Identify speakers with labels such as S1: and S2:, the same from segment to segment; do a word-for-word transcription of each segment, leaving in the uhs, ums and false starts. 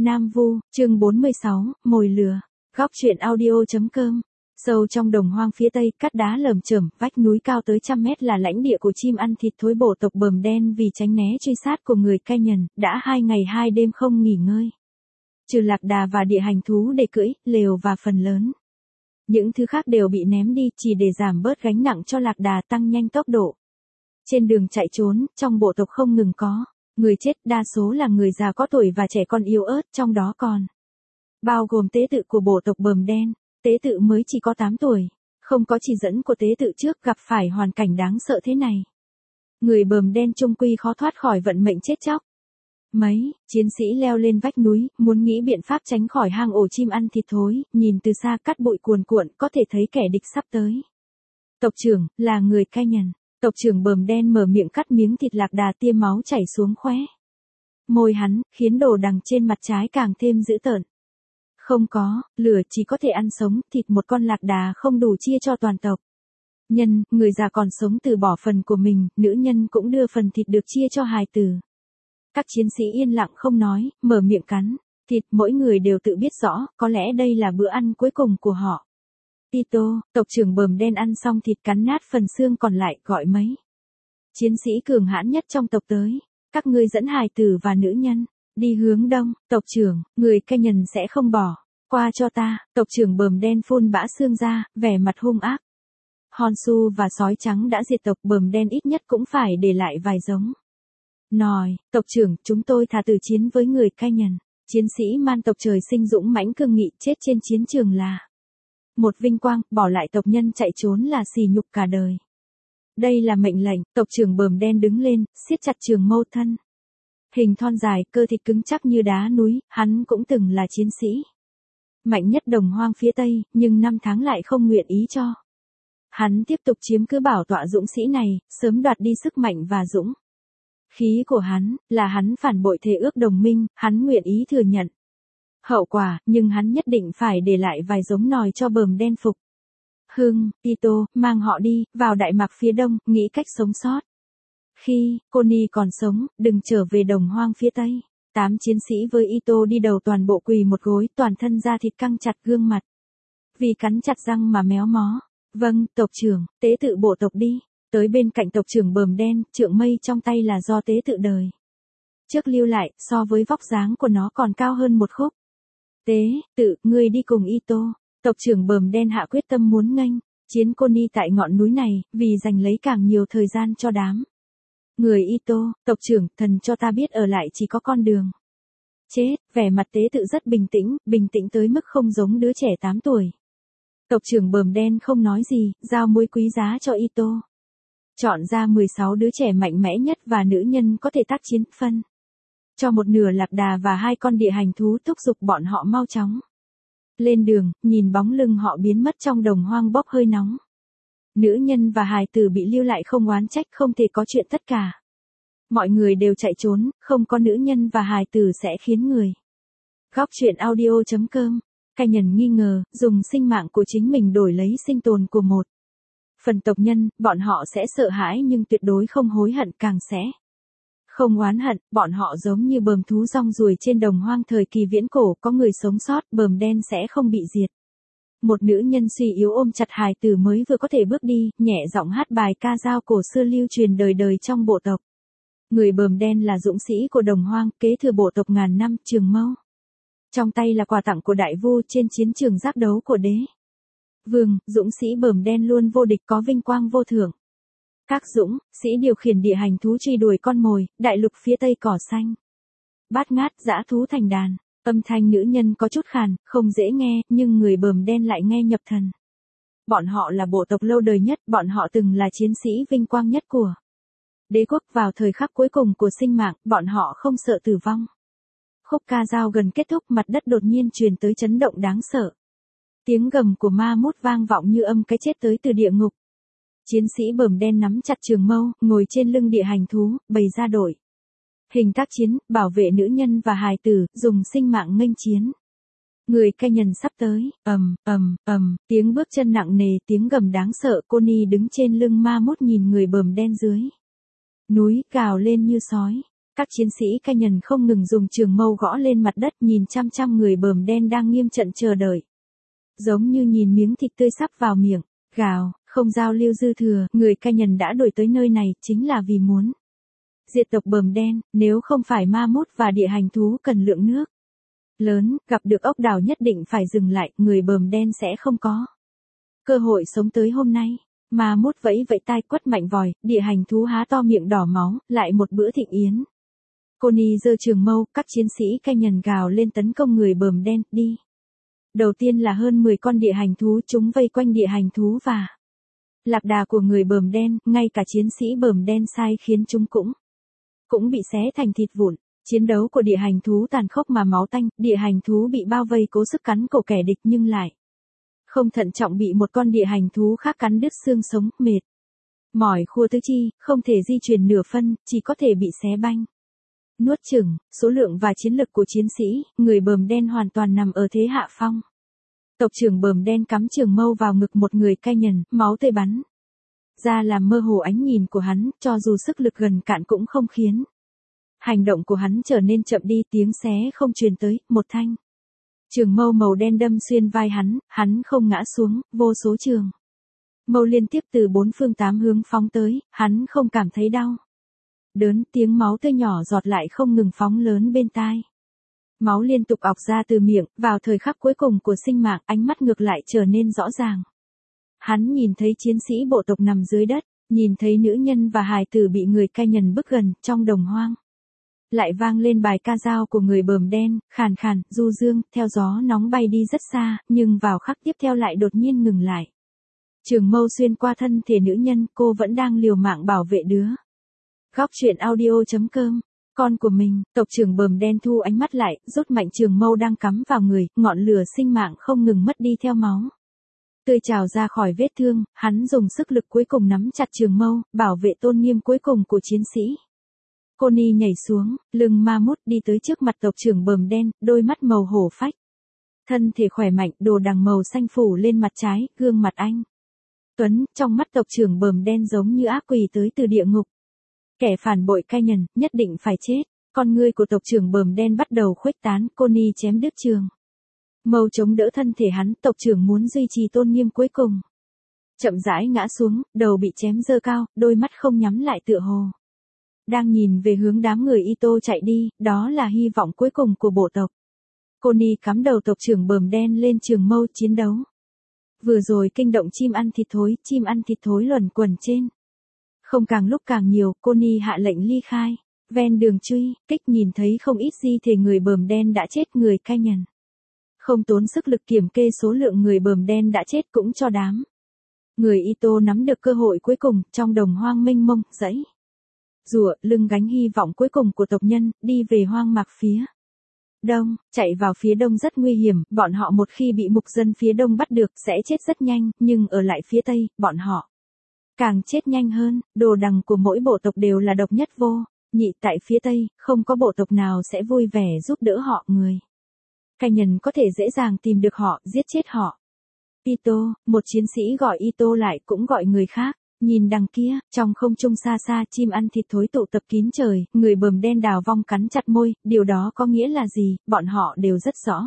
S1: Nam Vu, chương bốn mươi sáu, mồi lừa. Góc truyện audio.com. Sâu trong đồng hoang phía tây, cát đá lởm chởm, vách núi cao tới trăm mét là lãnh địa của chim ăn thịt thối bộ tộc Bờm Đen. Vì tránh né truy sát của người cai nhần, đã hai ngày hai đêm không nghỉ ngơi. Trừ lạc đà và địa hành thú để cưỡi, lều và phần lớn những thứ khác đều bị ném đi, chỉ để giảm bớt gánh nặng cho lạc đà, tăng nhanh tốc độ. Trên đường chạy trốn, trong bộ tộc không ngừng có người chết, đa số là người già có tuổi và trẻ con yếu ớt, trong đó còn bao gồm tế tự của bộ tộc Bờm Đen. Tế tự mới chỉ có tám tuổi, không có chỉ dẫn của tế tự trước, gặp phải hoàn cảnh đáng sợ thế này. Người Bờm Đen chung quy khó thoát khỏi vận mệnh chết chóc. Mấy chiến sĩ leo lên vách núi, muốn nghĩ biện pháp tránh khỏi hang ổ chim ăn thịt thối, nhìn từ xa cát bụi cuồn cuộn, có thể thấy kẻ địch sắp tới. Tộc trưởng, là người cai nhần. Tộc trưởng Bờm Đen mở miệng cắt miếng thịt lạc đà, tiêm máu chảy xuống khóe môi hắn, khiến đồ đằng trên mặt trái càng thêm dữ tợn. Không có, lửa chỉ có thể ăn sống, thịt một con lạc đà không đủ chia cho toàn tộc. Nhân, người già còn sống từ bỏ phần của mình, nữ nhân cũng đưa phần thịt được chia cho hài tử. Các chiến sĩ yên lặng không nói, mở miệng cắn thịt, mỗi người đều tự biết rõ, có lẽ đây là bữa ăn cuối cùng của họ. Tito, tộc trưởng Bờm Đen ăn xong thịt, cắn nát phần xương còn lại, gọi mấy chiến sĩ cường hãn nhất trong tộc tới. Các ngươi dẫn hài tử và nữ nhân đi hướng đông. Tộc trưởng, người cai nhần sẽ không bỏ qua cho ta. Tộc trưởng Bờm Đen phun bã xương ra, vẻ mặt hung ác. Honsu và sói trắng đã diệt tộc Bờm Đen, ít nhất cũng phải để lại vài giống. Nói, tộc trưởng, chúng tôi thà từ chiến với người cai nhần. Chiến sĩ man tộc trời sinh dũng mãnh cương nghị, chết trên chiến trường là một vinh quang, bỏ lại tộc nhân chạy trốn là sỉ nhục cả đời. Đây là mệnh lệnh. Tộc trưởng Bờm Đen đứng lên, siết chặt trường mâu thân hình thon dài, cơ thịt cứng chắc như đá núi. Hắn cũng từng là chiến sĩ mạnh nhất đồng hoang phía tây, nhưng năm tháng lại không nguyện ý cho hắn tiếp tục chiếm cứ bảo tọa dũng sĩ này, sớm đoạt đi sức mạnh và dũng khí của hắn. Là hắn phản bội thề ước đồng minh, hắn nguyện ý thừa nhận hậu quả, nhưng hắn nhất định phải để lại vài giống nòi cho Bờm Đen phục hưng. Tito, mang họ đi, vào Đại Mạc phía đông, nghĩ cách sống sót. Khi Connie còn sống, đừng trở về đồng hoang phía tây. Tám chiến sĩ với Ito đi đầu toàn bộ quỳ một gối, toàn thân da thịt căng chặt, gương mặt vì cắn chặt răng mà méo mó. Vâng, tộc trưởng, tế tự bộ tộc đi. Tới bên cạnh tộc trưởng Bờm Đen, trượng mây trong tay là do tế tự đời trước lưu lại, so với vóc dáng của nó còn cao hơn một khúc. Tế tự, ngươi đi cùng Ito. Tộc trưởng Bờm Đen hạ quyết tâm muốn nghênh chiến Connie tại ngọn núi này, vì giành lấy càng nhiều thời gian cho đám người Ito. Tộc trưởng, thần cho ta biết ở lại chỉ có con đường chết. Vẻ mặt tế tự rất bình tĩnh, bình tĩnh tới mức không giống đứa trẻ tám tuổi. Tộc trưởng Bờm Đen không nói gì, giao muối quý giá cho Ito. Chọn ra mười sáu đứa trẻ mạnh mẽ nhất và nữ nhân có thể tác chiến, phân cho một nửa lạc đà và hai con địa hành thú, thúc giục bọn họ mau chóng lên đường. Nhìn bóng lưng họ biến mất trong đồng hoang bốc hơi nóng, nữ nhân và hài tử bị lưu lại không oán trách, không thể có chuyện tất cả mọi người đều chạy trốn, không có nữ nhân và hài tử sẽ khiến người. Góc truyện audio.com. Cai nhần nghi ngờ, dùng sinh mạng của chính mình đổi lấy sinh tồn của một phần tộc nhân. Bọn họ sẽ sợ hãi nhưng tuyệt đối không hối hận, càng sẽ không oán hận. Bọn họ giống như bờm thú rong ruổi trên đồng hoang thời kỳ viễn cổ, có người sống sót, Bờm Đen sẽ không bị diệt. Một nữ nhân suy yếu ôm chặt hài tử mới vừa có thể bước đi, nhẹ giọng hát bài ca dao cổ xưa lưu truyền đời đời trong bộ tộc. Người Bờm Đen là dũng sĩ của đồng hoang, kế thừa bộ tộc ngàn năm, trường mâu trong tay là quà tặng của đại vu trên chiến trường giáp đấu của đế vương. Dũng sĩ Bờm Đen luôn vô địch, có vinh quang vô thưởng. Các dũng sĩ điều khiển địa hành thú truy đuổi con mồi. Đại lục phía tây cỏ xanh bát ngát, dã thú thành đàn. Âm thanh nữ nhân có chút khàn, không dễ nghe, nhưng người Bờm Đen lại nghe nhập thần. Bọn họ là bộ tộc lâu đời nhất, bọn họ từng là chiến sĩ vinh quang nhất của đế quốc. Vào thời khắc cuối cùng của sinh mạng, bọn họ không sợ tử vong. Khúc ca dao gần kết thúc, mặt đất đột nhiên truyền tới chấn động đáng sợ. Tiếng gầm của ma mút vang vọng như âm cái chết tới từ địa ngục. Chiến sĩ Bờm Đen nắm chặt trường mâu, ngồi trên lưng địa hành thú, bày ra đội hình tác chiến, bảo vệ nữ nhân và hài tử, dùng sinh mạng nghênh chiến. Người cai nhần sắp tới. Ầm, ầm, ầm, tiếng bước chân nặng nề, tiếng gầm đáng sợ. Connie đứng trên lưng ma mút nhìn người Bờm Đen dưới núi, gào lên như sói. Các chiến sĩ cai nhần không ngừng dùng trường mâu gõ lên mặt đất, nhìn chăm chăm người bờm đen đang nghiêm trận chờ đợi. Giống như nhìn miếng thịt tươi sắp vào miệng, gào, không giao lưu dư thừa, người cai nhần đã đuổi tới nơi này chính là vì muốn diệt tộc bờm đen, nếu không phải ma mút và địa hành thú cần lượng nước lớn, gặp được ốc đảo nhất định phải dừng lại, người bờm đen sẽ không có cơ hội sống tới hôm nay. Ma mút vẫy vẫy tai quất mạnh vòi, địa hành thú há to miệng đỏ máu, lại một bữa thịnh yến. Connie giơ trường mâu, các chiến sĩ cai nhần gào lên tấn công người bờm đen, đi. Đầu tiên là hơn mười con địa hành thú, chúng vây quanh địa hành thú và lạc đà của người bờm đen, ngay cả chiến sĩ bờm đen sai khiến chúng cũng cũng bị xé thành thịt vụn. Chiến đấu của địa hành thú tàn khốc mà máu tanh, địa hành thú bị bao vây cố sức cắn cổ kẻ địch nhưng lại không thận trọng bị một con địa hành thú khác cắn đứt xương sống, mệt mỏi khua tứ chi, không thể di chuyển nửa phân, chỉ có thể bị xé banh. Nuốt chửng, số lượng và chiến lực của chiến sĩ, người bờm đen hoàn toàn nằm ở thế hạ phong. Tộc trưởng bờm đen cắm trường mâu vào ngực một người cai nhần, máu tươi bắn ra làm mơ hồ ánh nhìn của hắn, cho dù sức lực gần cạn cũng không khiến hành động của hắn trở nên chậm đi, tiếng xé không truyền tới, một thanh trường mâu màu đen đâm xuyên vai hắn, hắn không ngã xuống, vô số trường mâu liên tiếp từ bốn phương tám hướng phóng tới, hắn không cảm thấy đau đớn, tiếng máu tươi nhỏ giọt lại không ngừng phóng lớn bên tai. Máu liên tục ọc ra từ miệng, vào thời khắc cuối cùng của sinh mạng, ánh mắt ngược lại trở nên rõ ràng. Hắn nhìn thấy chiến sĩ bộ tộc nằm dưới đất, nhìn thấy nữ nhân và hài tử bị người cai nhần bức gần, trong đồng hoang. Lại vang lên bài ca dao của người bờm đen, khàn khàn, du dương, theo gió nóng bay đi rất xa, nhưng vào khắc tiếp theo lại đột nhiên ngừng lại. Trường mâu xuyên qua thân thể nữ nhân, cô vẫn đang liều mạng bảo vệ đứa. Góc truyện audio chấm com, con của mình, tộc trưởng bờm đen thu ánh mắt lại, rút mạnh trường mâu đang cắm vào người, ngọn lửa sinh mạng không ngừng mất đi theo máu tươi trào ra khỏi vết thương, hắn dùng sức lực cuối cùng nắm chặt trường mâu, bảo vệ tôn nghiêm cuối cùng của chiến sĩ. Connie nhảy xuống, lưng ma mút đi tới trước mặt tộc trưởng bờm đen, đôi mắt màu hổ phách. Thân thể khỏe mạnh, đồ đằng màu xanh phủ lên mặt trái, gương mặt anh tuấn, trong mắt tộc trưởng bờm đen giống như ác quỷ tới từ địa ngục. Kẻ phản bội cai nhần, nhất định phải chết. Con ngươi của tộc trưởng bờm đen bắt đầu khuếch tán, Connie chém đứt trường mâu chống đỡ thân thể hắn, tộc trưởng muốn duy trì tôn nghiêm cuối cùng. Chậm rãi ngã xuống, đầu bị chém giơ cao, đôi mắt không nhắm lại tựa hồ đang nhìn về hướng đám người Ito chạy đi, đó là hy vọng cuối cùng của bộ tộc. Connie cắm đầu tộc trưởng bờm đen lên trường mâu chiến đấu. Vừa rồi kinh động chim ăn thịt thối, chim ăn thịt thối luẩn quẩn trên không càng lúc càng nhiều, Connie hạ lệnh ly khai. Ven đường truy, kích nhìn thấy không ít di thể người bờm đen đã chết, người cai nhần không tốn sức lực kiểm kê số lượng người bờm đen đã chết cũng cho đám người Ito nắm được cơ hội cuối cùng, trong đồng hoang mênh mông, dãy rùa, lưng gánh hy vọng cuối cùng của tộc nhân, đi về hoang mạc phía đông, chạy vào phía đông rất nguy hiểm, bọn họ một khi bị mục dân phía đông bắt được sẽ chết rất nhanh, nhưng ở lại phía tây, bọn họ càng chết nhanh hơn. Đồ đằng của mỗi bộ tộc đều là độc nhất vô nhị, tại phía tây, không có bộ tộc nào sẽ vui vẻ giúp đỡ họ. Người cai nhần có thể dễ dàng tìm được họ, giết chết họ. Ito, một chiến sĩ gọi Ito lại, cũng gọi người khác. Nhìn đằng kia, trong không trung xa xa, chim ăn thịt thối tụ tập kín trời, người bờm đen đào vong cắn chặt môi, điều đó có nghĩa là gì, bọn họ đều rất rõ.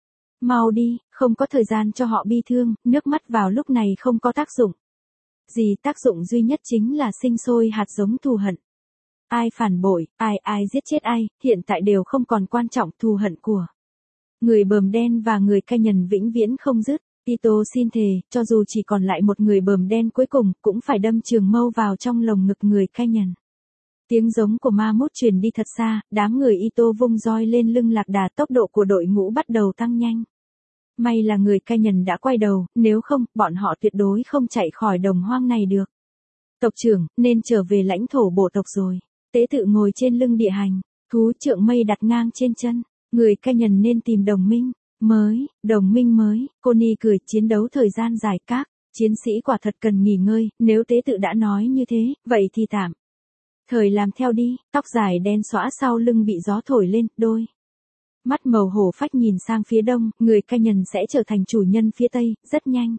S1: Mau đi, không có thời gian cho họ bi thương, nước mắt vào lúc này không có tác dụng gì, tác dụng duy nhất chính là sinh sôi hạt giống thù hận. Ai phản bội, ai ai giết chết ai, hiện tại đều không còn quan trọng, thù hận của người bờm đen và người cai nhần vĩnh viễn không dứt. Ito xin thề, cho dù chỉ còn lại một người bờm đen cuối cùng, cũng phải đâm trường mâu vào trong lồng ngực người cai nhần. Tiếng giống của ma mút truyền đi thật xa, đám người Ito vung roi lên lưng lạc đà, tốc độ của đội ngũ bắt đầu tăng nhanh. May là người cai nhần đã quay đầu, nếu không, bọn họ tuyệt đối không chạy khỏi đồng hoang này được. Tộc trưởng, nên trở về lãnh thổ bộ tộc rồi. Tế tự ngồi trên lưng địa hành, thú trượng mây đặt ngang trên chân. Người cai nhần nên tìm đồng minh mới, đồng minh mới. Connie cười, chiến đấu thời gian dài, các chiến sĩ quả thật cần nghỉ ngơi, nếu tế tự đã nói như thế, vậy thì tạm thời làm theo đi. Tóc dài đen xõa sau lưng bị gió thổi lên, đôi mắt màu hổ phách nhìn sang phía đông, người cai nhần sẽ trở thành chủ nhân phía tây, rất nhanh.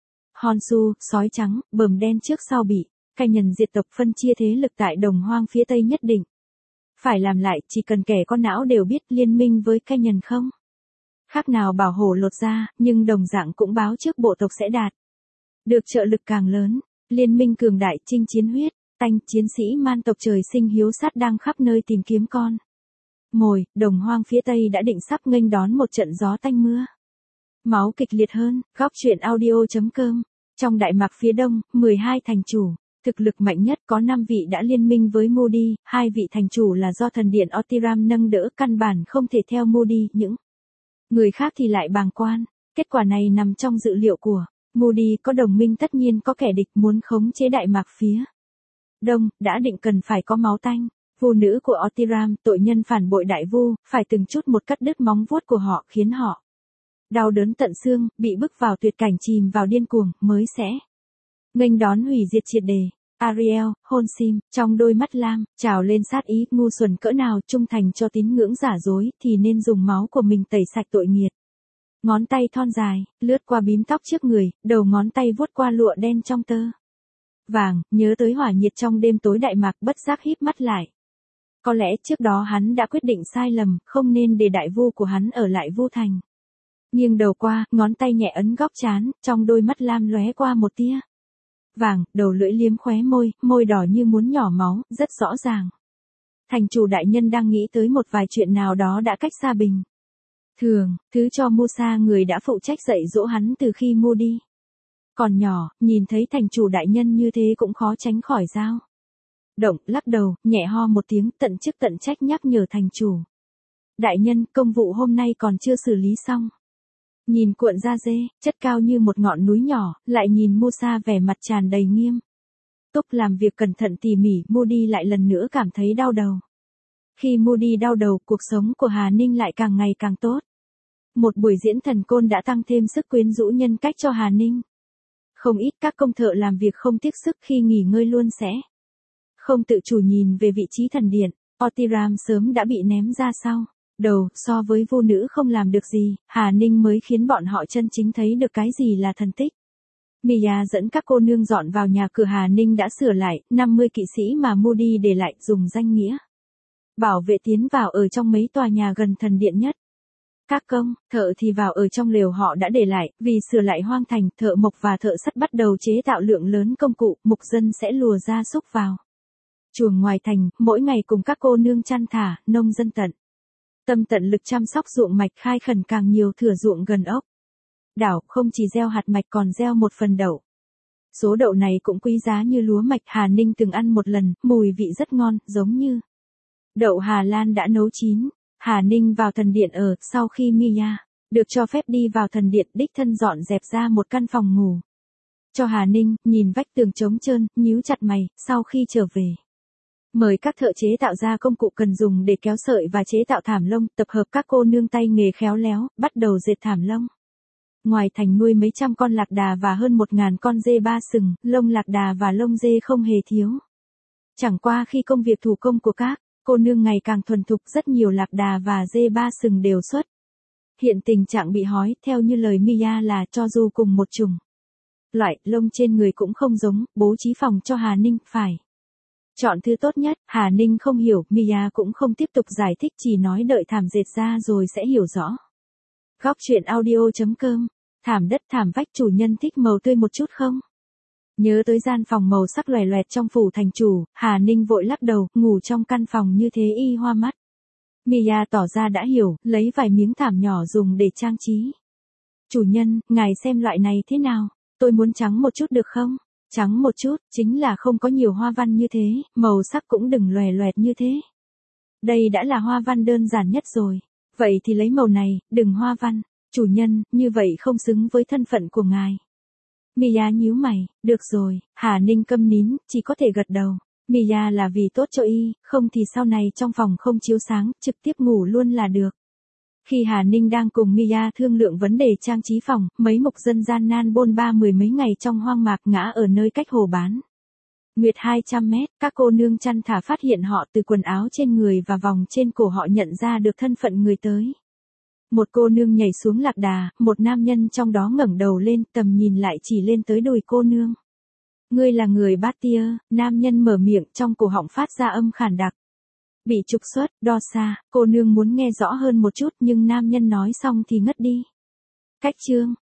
S1: Honsu, sói trắng, bờm đen trước sau bị cai nhần diệt tộc, phân chia thế lực tại đồng hoang phía tây nhất định Phải làm lại, chỉ cần kẻ có não đều biết liên minh với Canyon không. Khác nào bảo hổ lột da, nhưng đồng dạng cũng báo trước bộ tộc sẽ đạt được trợ lực càng lớn. Liên minh cường đại chinh chiến huyết, tanh chiến sĩ man tộc trời sinh hiếu sát đang khắp nơi tìm kiếm con mồi. Đồng hoang phía tây đã định sắp nghênh đón một trận gió tanh mưa máu kịch liệt hơn. Góc truyện audio.com. Trong Đại Mạc phía đông, mười hai thành chủ thực lực mạnh nhất có năm vị đã liên minh với Moody, hai vị thành chủ là do thần điện Otiram nâng đỡ, căn bản không thể theo Moody, những người khác thì lại bàng quan. Kết quả này nằm trong dự liệu của Moody, có đồng minh tất nhiên có kẻ địch, muốn khống chế Đại Mạc phía đông, đã định cần phải có máu tanh. Vu nữ của Otiram, tội nhân phản bội đại vu, phải từng chút một cắt đứt móng vuốt của họ, khiến họ đau đớn tận xương, bị bức vào tuyệt cảnh, chìm vào điên cuồng, mới sẽ nghênh đón hủy diệt triệt đề. Ariel, hôn sim, trong đôi mắt lam, trào lên sát ý. Ngu xuẩn cỡ nào, trung thành cho tín ngưỡng giả dối, thì nên dùng máu của mình tẩy sạch tội nghiệt. Ngón tay thon dài, lướt qua bím tóc trước người, đầu ngón tay vuốt qua lụa đen trong tơ vàng, nhớ tới hỏa nhiệt trong đêm tối Đại Mạc, bất giác híp mắt lại. Có lẽ trước đó hắn đã quyết định sai lầm, không nên để đại vu của hắn ở lại Vu Thành. Nghiêng đầu qua, ngón tay nhẹ ấn góc trán, trong đôi mắt lam lóe qua một tia vàng, đầu lưỡi liếm khóe môi, môi đỏ như muốn nhỏ máu, rất rõ ràng. Thành chủ đại nhân đang nghĩ tới một vài chuyện nào đó đã cách xa bình thường, thứ cho Musa, người đã phụ trách dạy dỗ hắn từ khi Moody còn nhỏ, nhìn thấy thành chủ đại nhân như thế cũng khó tránh khỏi dao động, lắc đầu, nhẹ ho một tiếng, tận chức tận trách nhắc nhở thành chủ đại nhân, công vụ hôm nay còn chưa xử lý xong. Nhìn cuộn da dê, chất cao như một ngọn núi nhỏ, lại nhìn Musa vẻ mặt tràn đầy nghiêm túc làm việc cẩn thận tỉ mỉ, Moody lại lần nữa cảm thấy đau đầu. Khi Moody đau đầu, cuộc sống của Hà Ninh lại càng ngày càng tốt. Một buổi diễn thần côn đã tăng thêm sức quyến rũ nhân cách cho Hà Ninh. Không ít các công thợ làm việc không tiếc sức, khi nghỉ ngơi luôn sẽ không tự chủ nhìn về vị trí thần điện. Otiram sớm đã bị ném ra sau đầu, so với vô nữ không làm được gì, Hà Ninh mới khiến bọn họ chân chính thấy được cái gì là thần tích. Mia dẫn các cô nương dọn vào nhà cửa Hà Ninh đã sửa lại, năm mươi kỵ sĩ mà Moody để lại dùng danh nghĩa bảo vệ tiến vào ở trong mấy tòa nhà gần thần điện nhất. Các công, thợ thì vào ở trong lều họ đã để lại, vì sửa lại hoang thành, thợ mộc và thợ sắt bắt đầu chế tạo lượng lớn công cụ, mục dân sẽ lùa gia súc vào chuồng ngoài thành, mỗi ngày cùng các cô nương chăn thả, nông dân tận tâm tận lực chăm sóc ruộng mạch, khai khẩn càng nhiều thửa ruộng gần ốc đảo, không chỉ gieo hạt mạch còn gieo một phần đậu. Số đậu này cũng quý giá như lúa mạch. Hà Ninh từng ăn một lần, mùi vị rất ngon, giống như đậu Hà Lan đã nấu chín. Hà Ninh vào thần điện ở, sau khi Mia được cho phép đi vào thần điện, đích thân dọn dẹp ra một căn phòng ngủ cho Hà Ninh, nhìn vách tường trống trơn, nhíu chặt mày. Sau khi trở về, mời các thợ chế tạo ra công cụ cần dùng để kéo sợi và chế tạo thảm lông, tập hợp các cô nương tay nghề khéo léo, bắt đầu dệt thảm lông. Ngoài thành nuôi mấy trăm con lạc đà và hơn một ngàn con dê ba sừng, lông lạc đà và lông dê không hề thiếu. Chẳng qua khi công việc thủ công của các cô nương ngày càng thuần thục, rất nhiều lạc đà và dê ba sừng đều xuất hiện tình trạng bị hói, theo như lời Mia là cho dù cùng một chủng loại, lông trên người cũng không giống, bố trí phòng cho Hà Ninh phải chọn thứ tốt nhất. Hà Ninh không hiểu, Mia cũng không tiếp tục giải thích, chỉ nói đợi thảm dệt ra rồi sẽ hiểu rõ. Góc truyện audio.com. Thảm đất thảm vách, chủ nhân thích màu tươi một chút không? Nhớ tới gian phòng màu sắc loè loẹt trong phủ thành chủ, Hà Ninh vội lắc đầu, ngủ trong căn phòng như thế y hoa mắt. Mia tỏ ra đã hiểu, lấy vài miếng thảm nhỏ dùng để trang trí. Chủ nhân, ngài xem loại này thế nào? Tôi muốn trắng một chút được không? Trắng một chút, chính là không có nhiều hoa văn như thế, màu sắc cũng đừng loè loẹt như thế. Đây đã là hoa văn đơn giản nhất rồi. Vậy thì lấy màu này, đừng hoa văn. Chủ nhân, như vậy không xứng với thân phận của ngài. Mia nhíu mày, được rồi. Hà Ninh câm nín, chỉ có thể gật đầu. Mia là vì tốt cho y, không thì sau này trong phòng không chiếu sáng, trực tiếp ngủ luôn là được. Khi Hà Ninh đang cùng Mia thương lượng vấn đề trang trí phòng, mấy mục dân gian nan bôn ba mười mấy ngày trong hoang mạc, ngã ở nơi cách hồ bán nguyệt hai trăm mét, các cô nương chăn thả phát hiện họ, từ quần áo trên người và vòng trên cổ họ nhận ra được thân phận người tới. Một cô nương nhảy xuống lạc đà, một nam nhân trong đó ngẩng đầu lên, tầm nhìn lại chỉ lên tới đùi cô nương. Ngươi là người Bát Tia, nam nhân mở miệng, trong cổ họng phát ra âm khàn đặc. Bị trục xuất, đo xa, cô nương muốn nghe rõ hơn một chút nhưng nam nhân nói xong thì ngất đi. Cách chương